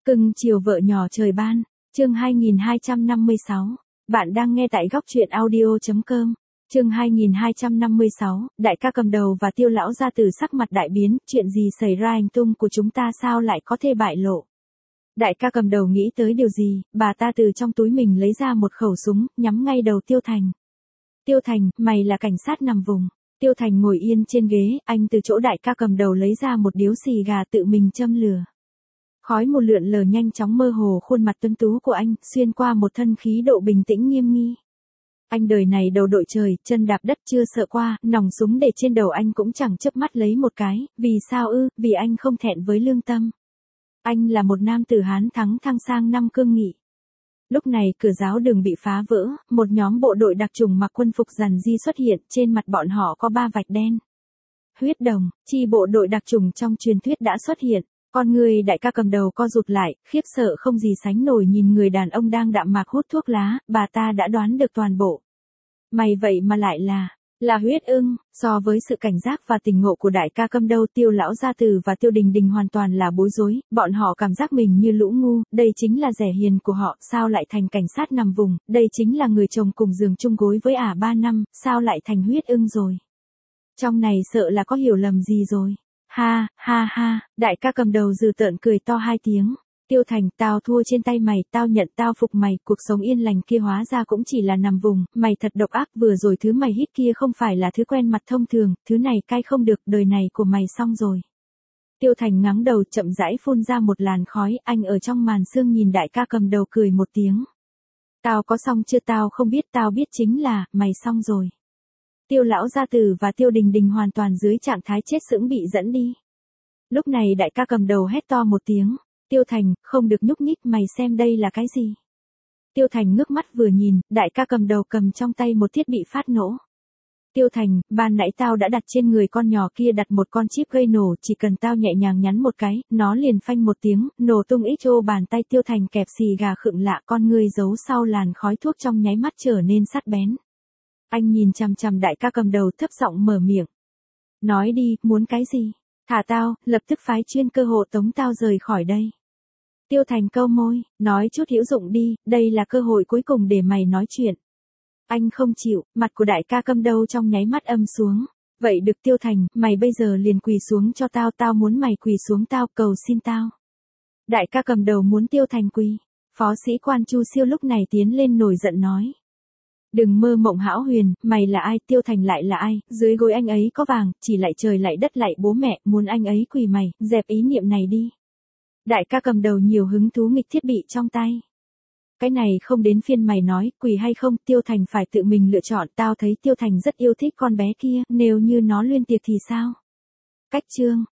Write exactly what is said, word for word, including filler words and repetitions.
Cưng chiều vợ nhỏ trời ban, chương hai nghìn hai trăm năm mươi sáu. Bạn đang nghe tại góc truyện audio.com. Chương hai nghìn hai trăm năm mươi sáu, đại ca cầm đầu và Tiêu lão gia tử sắc mặt đại biến, chuyện gì xảy ra, hành tung của chúng ta sao lại có thể bại lộ. Đại ca cầm đầu nghĩ tới điều gì, bà ta từ trong túi mình lấy ra một khẩu súng, nhắm ngay đầu Tiêu Thành. Tiêu Thành, mày là cảnh sát nằm vùng. Tiêu Thành ngồi yên trên ghế, anh từ chỗ đại ca cầm đầu lấy ra một điếu xì gà tự mình châm lửa. Khói một lượn lờ nhanh chóng mơ hồ khuôn mặt tuấn tú của anh, xuyên qua một thân khí độ bình tĩnh nghiêm nghi. Anh đời này đầu đội trời, chân đạp đất chưa sợ qua, nòng súng để trên đầu anh cũng chẳng chớp mắt lấy một cái, vì sao ư, vì anh không thẹn với lương tâm. Anh là một nam tử Hán thắng thăng sang năm cương nghị. Lúc này cửa giáo đường bị phá vỡ, một nhóm bộ đội đặc chủng mặc quân phục rằn di xuất hiện, trên mặt bọn họ có ba vạch đen. Huyết đồng, chi bộ đội đặc chủng trong truyền thuyết đã xuất hiện. Con người đại ca cầm đầu co rụt lại, khiếp sợ không gì sánh nổi nhìn người đàn ông đang đạm mạc hút thuốc lá, bà ta đã đoán được toàn bộ. Mày vậy mà lại là, là Huyết Ưng. So với sự cảnh giác và tình ngộ của đại ca cầm đầu, Tiêu lão gia tử và Tiêu Đình Đình hoàn toàn là bối rối, bọn họ cảm giác mình như lũ ngu, đây chính là rẻ hiền của họ, sao lại thành cảnh sát nằm vùng, đây chính là người chồng cùng giường chung gối với ả ba năm, sao lại thành Huyết Ưng rồi. Trong này sợ là có hiểu lầm gì rồi. Ha, ha ha, đại ca cầm đầu dừ tợn cười to hai tiếng. Tiêu Thành, tao thua trên tay mày, tao nhận tao phục mày, cuộc sống yên lành kia hóa ra cũng chỉ là nằm vùng, mày thật độc ác, vừa rồi thứ mày hít kia không phải là thứ quen mặt thông thường, thứ này cai không được, đời này của mày xong rồi. Tiêu Thành ngắng đầu chậm rãi phun ra một làn khói, anh ở trong màn sương nhìn đại ca cầm đầu cười một tiếng. Tao có xong chưa, tao không biết, tao biết chính là, mày xong rồi. Tiêu lão gia tử và Tiêu Đình Đình hoàn toàn dưới trạng thái chết sững bị dẫn đi. Lúc này đại ca cầm đầu hét to một tiếng. Tiêu Thành, không được nhúc nhích, mày xem đây là cái gì. Tiêu Thành ngước mắt vừa nhìn, đại ca cầm đầu cầm trong tay một thiết bị phát nổ. Tiêu Thành, ban nãy tao đã đặt trên người con nhỏ kia đặt một con chip gây nổ, chỉ cần tao nhẹ nhàng nhắn một cái, nó liền phanh một tiếng, nổ tung ít ô. Bàn tay Tiêu Thành kẹp xì gà khựng lạ, con người giấu sau làn khói thuốc trong nháy mắt trở nên sắc bén. Anh nhìn chằm chằm đại ca cầm đầu thấp giọng mở miệng. Nói đi, muốn cái gì? Thả tao, lập tức phái chuyên cơ hộ tống tao rời khỏi đây. Tiêu Thành câu môi, nói chút hữu dụng đi, đây là cơ hội cuối cùng để mày nói chuyện. Anh không chịu, mặt của đại ca cầm đầu trong nháy mắt âm xuống. Vậy được Tiêu Thành, mày bây giờ liền quỳ xuống cho tao, tao muốn mày quỳ xuống, tao cầu xin tao. Đại ca cầm đầu muốn Tiêu Thành quỳ. Phó sĩ quan Chu Siêu lúc này tiến lên nổi giận nói. Đừng mơ mộng hão huyền, mày là ai, Tiêu Thành lại là ai, dưới gối anh ấy có vàng, chỉ lại trời lại đất lại bố mẹ, muốn anh ấy quỳ mày, dẹp ý niệm này đi. Đại ca cầm đầu nhiều hứng thú nghịch thiết bị trong tay. Cái này không đến phiên mày nói, quỳ hay không, Tiêu Thành phải tự mình lựa chọn, tao thấy Tiêu Thành rất yêu thích con bé kia, nếu như nó luyên tiệc thì sao? Cách chương,